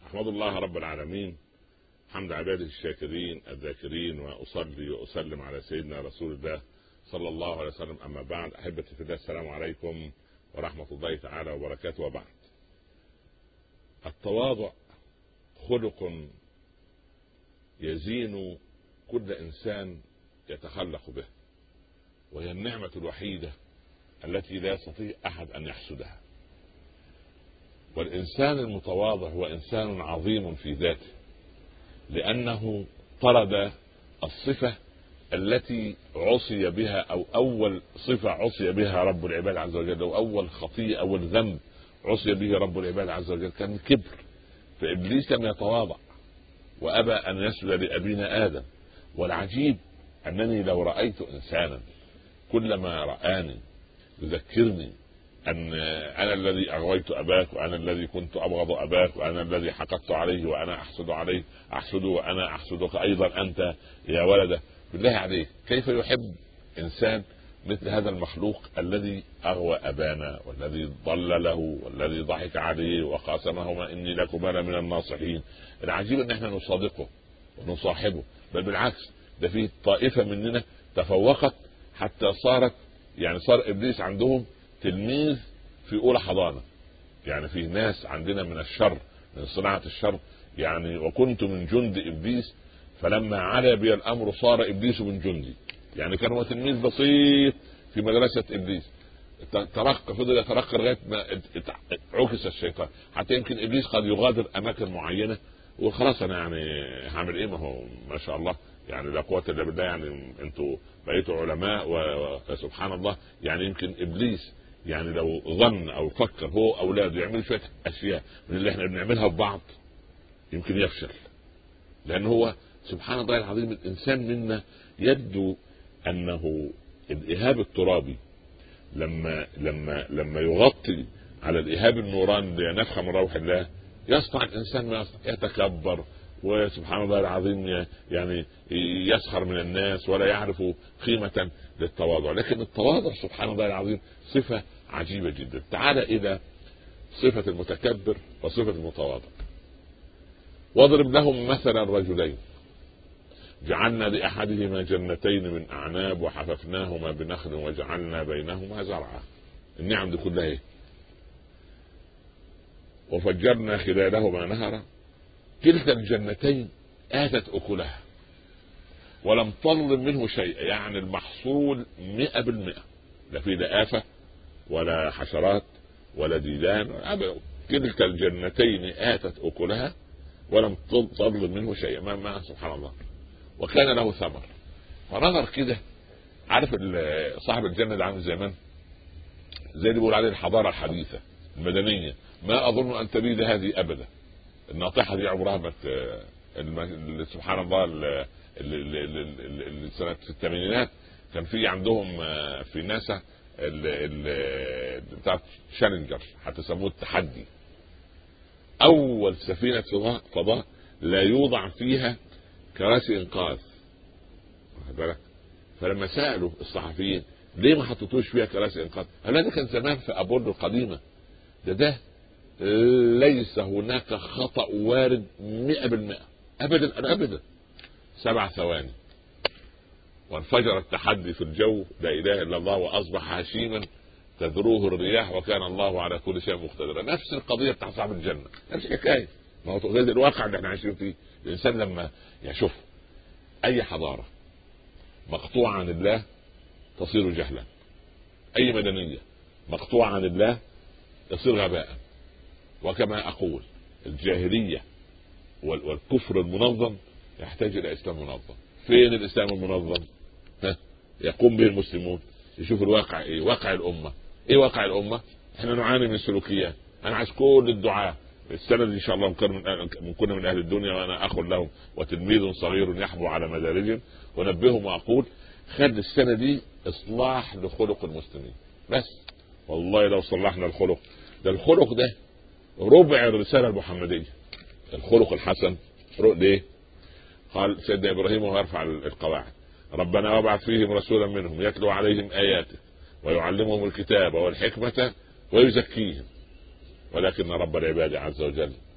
أحمد الله رب العالمين حمد عباده الشاكرين الذاكرين، وأصلي وأسلم على سيدنا رسول الله صلى الله عليه وسلم. أما بعد، أحبتي في الله، السلام عليكم ورحمة الله تعالى وبركاته. وبعد، التواضع خلق يزين كل إنسان يتخلق به، وهي النعمة الوحيدة التي لا يستطيع أحد أن يحسدها. والإنسان المتواضع هو إنسان عظيم في ذاته، لأنه طرد الصفة التي عصي بها، أو أول صفة عصي بها رب العباد عز وجل، أو أول خطيئة أو الذنب عصي به رب العباد عز وجل كان الكبر. فإبليس لم يتواضع وأبى أن يسجد لأبينا آدم. والعجيب أنني لو رأيت إنسانا كلما رآني يذكرني أن أنا الذي أغويت أباك، وأنا الذي كنت أبغض أباك، وأنا الذي حقدت عليه وأنا أحسد عليه، أحسده وأنا أحسدك أيضا أنت يا ولده، بالله عليك كيف يحب إنسان مثل هذا المخلوق الذي أغوى أبانا، والذي ضلله، والذي ضحك عليه وقاسمهما إني لكما من الناصحين. العجيب أن احنا نصادقه ونصاحبه، بل بالعكس، ده في طائفة مننا تفوقت حتى صار إبليس عندهم تلميذ في أولى حضانة. يعني في ناس عندنا من الشر، من صناعة الشر، وكنت من جند إبليس فلما علا بي الأمر صار إبليس من جندي. كان هو تلميذ بسيط في مدرسة إبليس، فضل يترقى لغاية ما عكس الشيطان، حتى يمكن إبليس قد يغادر أماكن معينة وخلاص أنا هعمل إيه، ما هو ما شاء الله لا قوة إلا بالله، أنتوا بقيتوا علماء وسبحان الله. يمكن إبليس لو ظن أو فكر هو أولاده يعملوا شوية أشياء من اللي احنا بنعملها في بعض يمكن يفشل، لأن هو سبحان الله العظيم الإنسان منا يبدو أنه الإيهاب الترابي لما يغطي على الإيهاب النوراني لنفخة من روح الله يصنع الإنسان ما يتكبر، وسبحان الله العظيم يسخر من الناس ولا يعرف قيمة للتواضع. لكن التواضع سبحان الله العظيم صفة عجيبة جدا. تعال إلى صفة المتكبر وصفة المتواضع. واضرب لهم مثلا رجلين جعلنا لأحدهما جنتين من أعناب وحففناهما بنخل وجعلنا بينهما زرعا. النعم دي كلها ايه؟ وفجرنا خلالهما نهرا كلتا الجنتين آتت أكلها ولم تظلم منه شيء. المحصول 100%، لا في لا آفة ولا حشرات ولا ديدان، كلتا الجنتين آتت أكلها ولم تظلم منه شيء. ما سبحان الله. وكان له ثمر، فنظر كده، عارف صاحب الجنة ده عامل زمان زي اللي بيقول عليه الحضارة الحديثة المدنية، ما أظن أن تبيد هذه أبدا. الناطحة دي عمرها سبحان الله سنة في الثمانينات كان في عندهم في ناسا بتاع شالنجر، حتى سموه التحدي، أول سفينة فضاء لا يوضع فيها كراسي إنقاذ. فلما سألوا الصحفيين ليه ما حطيتوش فيها كراسي إنقاذ، قال ده كان زمان في أبولو القديمة، ده ليس هناك خطأ وارد 100% أبدا. 7 ثواني وانفجر التحدي في الجو، لا إله إلا الله، وأصبح هشيما تذروه الرياح وكان الله على كل شيء مقتدرا. نفس القضية بتاع صاحب الجنة، نفس الحكاية. ما هو غير الواقع اللي احنا عايشين فيه. الإنسان لما يشوف أي حضارة مقطوعة عن الله تصير جهلا، أي مدنية مقطوعة عن الله تصير غباء. وكما أقول الجاهلية والكفر المنظم يحتاج إلى إسلام منظم. فين الإسلام المنظم؟ يقوم به المسلمون. يشوف الواقع إيه، واقع الأمة إيه. واقع الأمة إحنا نعاني من سلوكيات. أنا عايز كل الدعاء السنة دي إن شاء الله كنا من أهل الدنيا، وأنا أخ لهم وتلميذ صغير يحبو على مدارجهم، ونبههم وأقول خد السنة دي إصلاح لخلق المسلمين بس. والله لو صلحنا الخلق ده، الخلق ده ربع الرسالة المحمدية. الخلق الحسن ليه؟ قال سيدنا إبراهيم وهو يرفع القواعد: ربنا وابعث فيهم رسولا منهم يتلو عليهم آياتك ويعلمهم الكتاب والحكمة ويزكيهم ولكن رب العباد عز وجل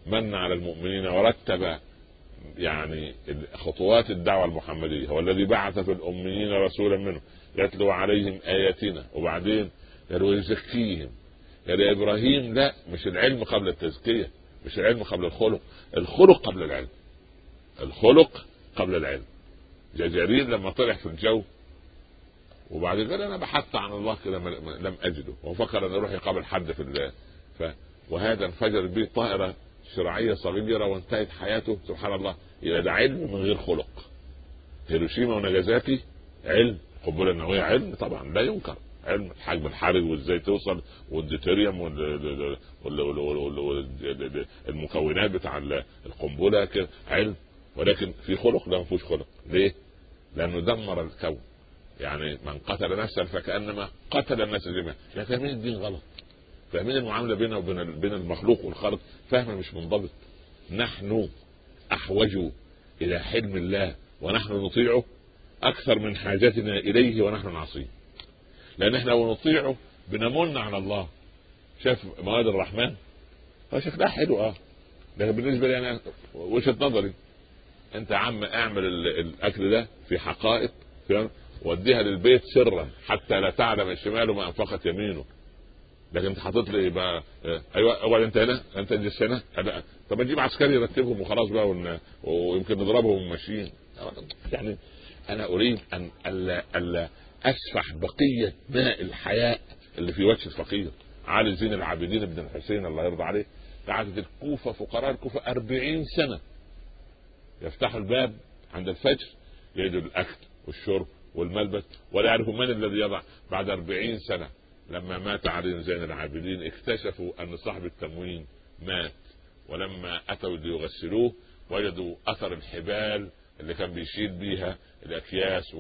من على المؤمنين ورتب يعني خطوات الدعوة المحمدية. هو الذي بعث في الأميين رسولا منهم يتلو عليهم آياتنا، وبعدين يزكيهم. يا إبراهيم لا، مش العلم قبل التزكية، مش العلم قبل الخلق، الخلق قبل العلم، الخلق قبل العلم. جرير لما طلع في الجو وبعد كده انا بحثت عن الله كده لم اجده، وفكر ان يروح يقابل حد في الله وهذا انفجر به طائرة شرعية صغيرة وانتهت حياته. سبحان الله، يبقى ده علم من غير خلق. هيروشيما وناجازاكي علم، القنبلة النووية علم طبعا لا ينكر، علم حجم الحرب وازاي توصل، والديتريوم والمكونات بتاع القنبلة كده علم، ولكن في خلق لا مفيش خلق. ليه؟ لانه دمر الكون. يعني من قتل نفسا فكأنما قتل الناس جميعا. لا، فاهمين الدين غلط، فاهمين المعاملة بيننا وبين المخلوق والخالق فهم مش منضبط. نحن احوج الى حلم الله ونحن نطيعه اكثر من حاجتنا اليه ونحن نعصيه. لان احنا لو نطيعه بنمن على الله. شاف مواد الرحمن شكلها حلو لكن بالنسبه لي انا وجهه نظري، انت يا عم اعمل الاكل ده في حقائق وديها للبيت سرا حتى لا تعلم الشمال ما انفقت يمينه. لكن انت حاطط لي بقى ايوه اقعد انت هنا انت اجلس هنا، طب نجيب عسكري يرتبهم وخلاص بقى ويمكن نضربهم ماشيين. يعني انا اريد ان الا اسفح بقيه ماء الحياء اللي في وجه الفقير. علي زين العابدين بن الحسين الله يرضى عليه قعدت الكوفه فقراء الكوفه 40 سنه يفتحوا الباب عند الفجر يجدوا الاكل والشرب والملبس ولا يعرفوا من الذي يضع. بعد 40 سنه لما مات علي زين العابدين اكتشفوا ان صاحب التموين مات، ولما اتوا ليغسلوه وجدوا اثر الحبال اللي كان بيشيل بيها الاكياس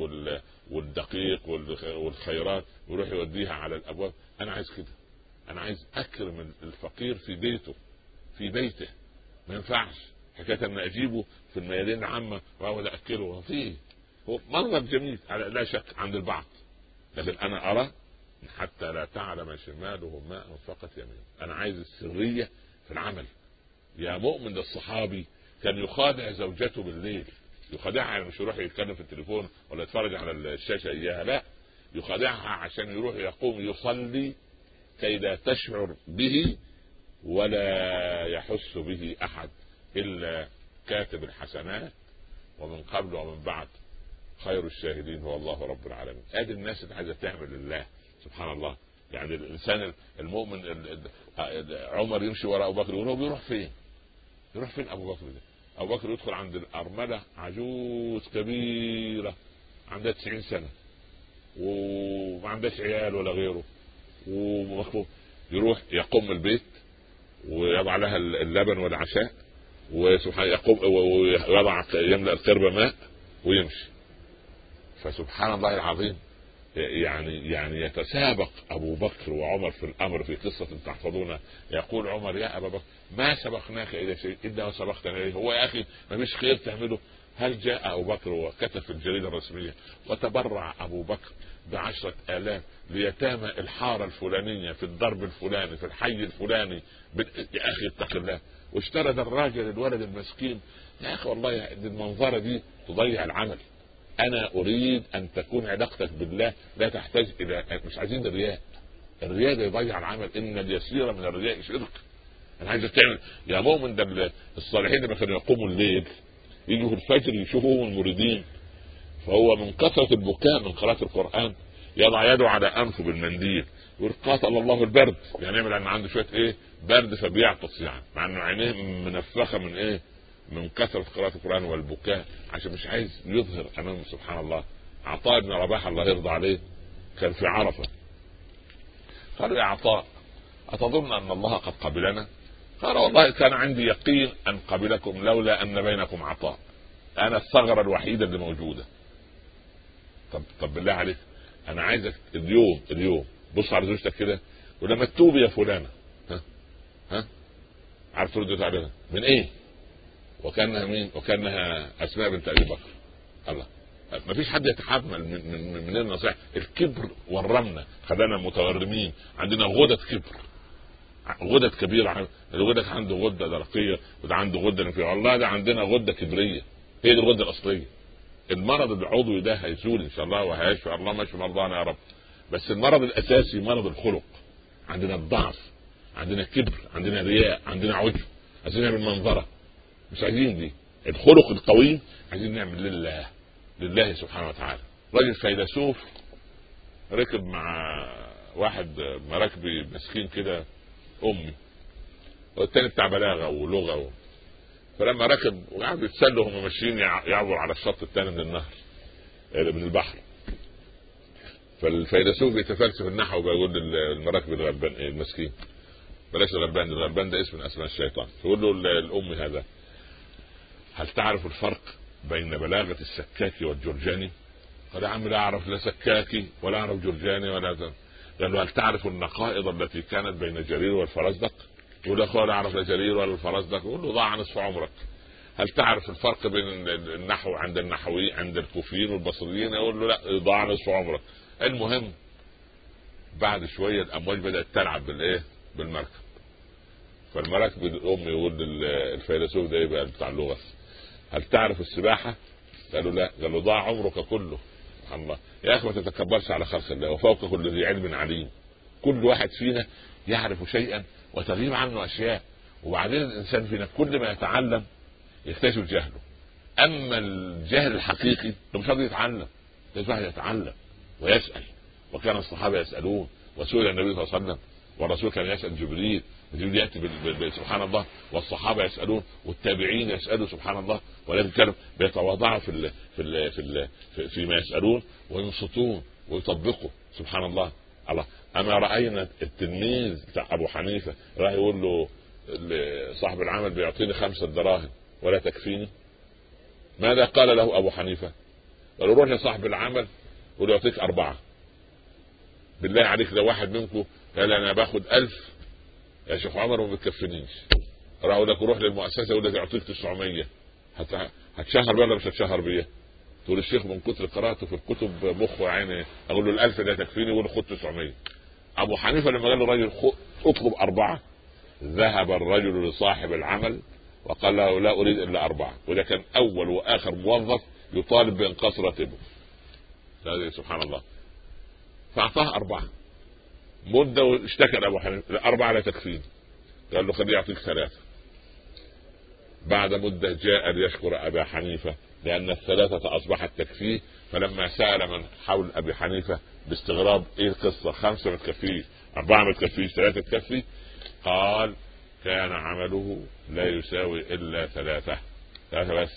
والدقيق والخيرات ويروح يوديها على الابواب. انا عايز كده، انا عايز اكرم الفقير في بيته، في بيته. ما ينفعش حكايه ان اجيبه في الميادين العامه واقعد اكله فيه. هو منظر جميل على لا شك عند البعض، لكن انا ارى حتى لا تعلم شماله ما انفقت يمينه. انا عايز السريه في العمل. يا مؤمن ده الصحابي كان يخادع زوجته بالليل، يخادعها مش يروح يتكلم في التليفون ولا يتفرج على الشاشه اياها، لا، يخادعها عشان يروح يقوم يصلي كي لا تشعر به ولا يحس به احد الا كاتب الحسنات، ومن قبل ومن بعد خير الشاهدين هو الله رب العالمين. ادي الناس اللي عايزه تعمل لله. سبحان الله. يعني الانسان المؤمن عمر يمشي وراء ابو بكر وهو بيروح فين؟ يروح فين ابو بكر ده؟ ابو بكر يدخل عند الارمله عجوز كبيره عندها 90 سنه وما عندهاش عيال ولا غيره ومخلوق، يروح يقوم البيت ويضع لها اللبن والعشاء وسبحان يقوم ويضع يملأ القربة ماء ويمشي. فسبحان الله العظيم، يعني يتسابق ابو بكر وعمر في الامر. في قصه تحفظونها يقول عمر يا ابا بكر ما سبقناك الى شيء الا وسبقتنا اليه. هو يا اخي ما فيش خير تعمله؟ هل جاء ابو بكر وكتب في الجريده الرسميه وتبرع ابو بكر ب10,000 ليتامى الحاره الفلانيه في الضرب الفلاني في الحي الفلاني؟ يا اخي اتق الله. واشترى الراجل الولد المسكين. يا اخي والله المنظره دي تضيع العمل. انا اريد ان تكون علاقتك بالله لا تحتاج الى، مش عايزين الرياء. الرياء ده يضيع العمل. ان اليسير من الرياء شرك. انا عايز تعمل يا مؤمن ده الصالحين لما كانوا يقوموا الليل يجوا في الفجر يشوفوهم المريدين، فهو من كثرة البكاء من قراءة القرآن يضع يده على انفه بالمنديل يقول قاتل الله البرد. يعني يعمل ان عنده شوية برد فبيعطس، يعني مع انه عينيه منفخة من من كثرة قراءة القرآن والبكاء، عشان مش عايز يظهر امامه. سبحان الله. عطاء بن رباح الله يرضى عليه كان في عرفة، قالوا يا عطاء أتظن أن الله قد قبلنا؟ قال والله كان عندي يقين أن قبلكم لولا أن بينكم عطاء، أنا الثغرة الوحيدة اللي موجودة. طب بالله عليك أنا عايزك اليوم بص على زوجتك كده ولما تتوب يا فلانة ها عارف تردت عليها من ايه؟ وكانها مين؟ وكانها اسماء بنت ابي بكر. الله، ما فيش حد يتحمل من النصيحة. الكبر والرمنة خلانا متورمين، عندنا غدة كبر، غدد كبيره، الغدد عنده غده درقيه وده عنده غده نفسيه، والله ده عندنا غده كبريه هي دي الغده الاصليه. المرض العضوي ده هيزول ان شاء الله وهيشفى، الله ما يشفي مرضانا يا رب. بس المرض الاساسي مرض الخلق، عندنا الضعف، عندنا كبر، عندنا رياء، عندنا عجب، عايزين نعمل منظره، مش عايزين دي. الخلق القويم عايزين نعمل لله سبحانه وتعالى. راجل فيلسوف ركب مع واحد مراكبي مسكين كده امي، والتاني بتاع بلاغه ولغه فلما ركب وقعدوا يتسلوا هم ماشيين يعبر على الشط الثاني من النهر من البحر، فالفيلسوف يتفلسف النحو ويقول للمراكب الغلبان المسكين، بلاش الغلبان ده اسم من اسماء الشيطان، يقول له الام هذا هل تعرف الفرق بين بلاغه السكاكي والجرجاني؟ قال يا عم لا اعرف لا سكاكي ولا اعرف جرجاني ولا ذا. قال له هل تعرف النقائض التي كانت بين جرير والفرزدق؟ يقول له لا اعرف لا جرير ولا الفرزدق. يقول له ضاع نصف عمرك. هل تعرف الفرق بين النحو عند النحويين عند الكوفيين والبصريين؟ يقول له لا ضاع نصف عمرك. المهم بعد شويه الامواج بدات تلعب بالمركب، فالمراكب الام يقول للفيلسوف ده يبقى بتاع اللغه هل تعرف السباحه؟ قالوا لا. قال له ضاع عمرك كله. سبحان الله يا اخي، ما تتكبرش على خلق الله، وفوق كل ذي علم عليم. كل واحد فينا يعرف شيئا وتغيب عنه اشياء، وبعدين الانسان فينا كل ما يتعلم يكتشف جهله. اما الجهل الحقيقي مش راضي يتعلم، لازم يتعلم ويسال. وكان الصحابه يسالون، وسئل النبي صلى الله عليه وسلم، والرسول كان يسال جبريل ياتي سبحان الله، والصحابه يسالون والتابعين يسالوا سبحان الله، ولكن كانوا بيتواضعوا فيما يسالون وينصتون ويطبقوا سبحان الله. الله اما راينا التلميذ بتاع ابو حنيفه راح يقول له صاحب العمل بيعطيني 5 دراهم ولا تكفيني؟ ماذا قال له ابو حنيفه؟ قال له روح لصاحب العمل وله يعطيك 4. بالله عليك لو واحد منكم قال انا باخد 1000 يا شيخ عمر وما بتكفنيش، راح اقول لك روح للمؤسسه يقول لك يعطيك 900، هتشهر بيه ولا مش هتشهر بيه؟ تقول الشيخ من كتر قراءته في الكتب مخه عيني، اقول له 1000 لا تكفيني، يقول له خد 900. ابو حنيفه لما قال له راجل اطلب 4، ذهب الرجل لصاحب العمل وقال له لا اريد الا 4، وده كان اول واخر موظف يطالب بانقاص راتبه. سبحان الله. فاعطاه 4 مده واشتكى ابو حنيفه 4 لا تكفيني، قال له خليه يعطيك 3. بعد مده جاء ليشكر ابا حنيفه لان ال3 اصبحت تكفيه، فلما سال من حول ابي حنيفه باستغراب ايه القصه، 5 ما تكفيش، 4 ما تكفيش، 3 تكفي؟ قال كان عمله لا يساوي الا 3 بس،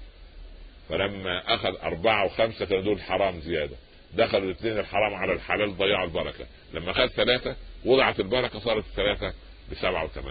فلما اخذ 4 و5 كانوا دول حرام زياده، دخلوا الاثنين الحرام على الحلال ضيعوا البركه. لما اخذ 3 وضعت البركه صارت 3 ب7 و8.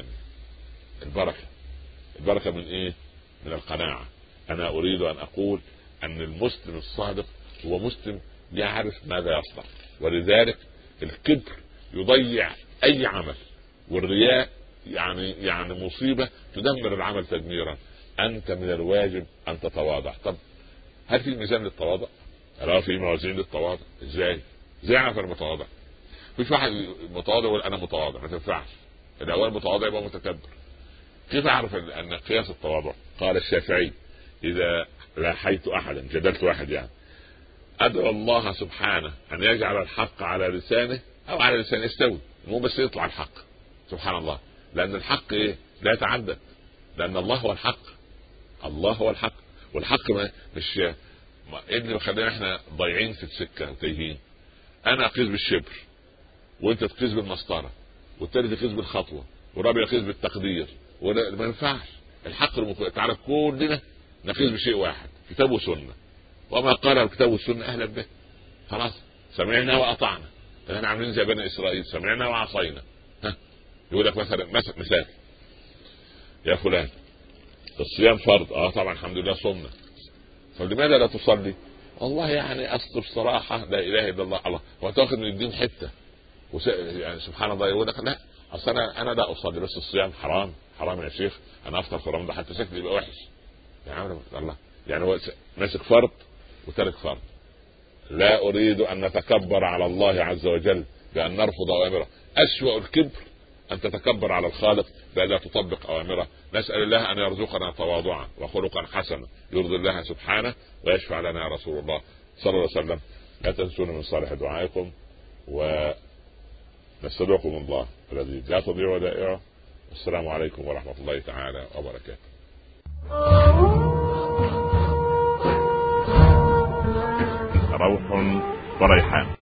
البركه من ايه؟ من القناعه. انا اريد ان اقول ان المسلم الصادق هو مسلم يعرف ماذا يصنع، ولذلك الكبر يضيع اي عمل، والرياء يعني مصيبه تدمر العمل تدميرا. انت من الواجب ان تتواضع. طب هل في ميزان للتواضع؟ لا في موازين للتواضع. ازاي اعرف المتواضع؟ مفيش واحد متواضع يقول انا متواضع، ما تنفعش. الاول متواضع يبقى متكبر. كيف اعرف ان قياس التواضع؟ قال الشافعي اذا لاحيت احدا، جدلت واحد يعني، ادعو الله سبحانه ان يجعل الحق على لسانه او على لسان يستوي، مو بس يطلع الحق. سبحان الله. لان الحق ايه؟ لا يتعدد، لان الله هو الحق. الله هو الحق، والحق مش ايه اللي خلينا احنا ضايعين في السكه وتايهين. انا اقيس بالشبر، وانت تقيس بالمسطره، والثالث يقيس بالخطوه، والرابع يقيس بالتقدير، ما ينفعش. الحق تعالى كلنا نقيس بشيء واحد، كتاب وسنه، وما قال الكتاب والسنه اهلا به. خلاص سمعنا واطعنا. احنا عاملين زي بني اسرائيل، سمعنا وعصينا. يقول لك مثال يا فلان الصيام فرض، طبعا الحمد لله صمنا، فلماذا لا تصلي؟ والله يعني اصل بصراحه لا اله الا الله هو تاخذ من الدين حته يعني سبحان الله. يقول لك لا اصل انا لا اصلي، بس الصيام حرام يا شيخ، انا افطر في رمضان حتى شكلي يبقى وحش يا عم الله. يعني هو ماسك فرض وترك فرض. لا اريد ان نتكبر على الله عز وجل بان نرفض اوامره. اسوأ الكبر أن تتكبر على الخالق بألا تطبق أوامره. نسأل الله أن يرزقنا تواضعا وخلقا حسنا يرضي الله سبحانه ويشفع لنا رسول الله صلى الله عليه وسلم. لا تنسون من صالح دعائكم، ونستودعكم الله الذي لا تضيع ودائعه. السلام عليكم ورحمة الله تعالى وبركاته. روح وريحان.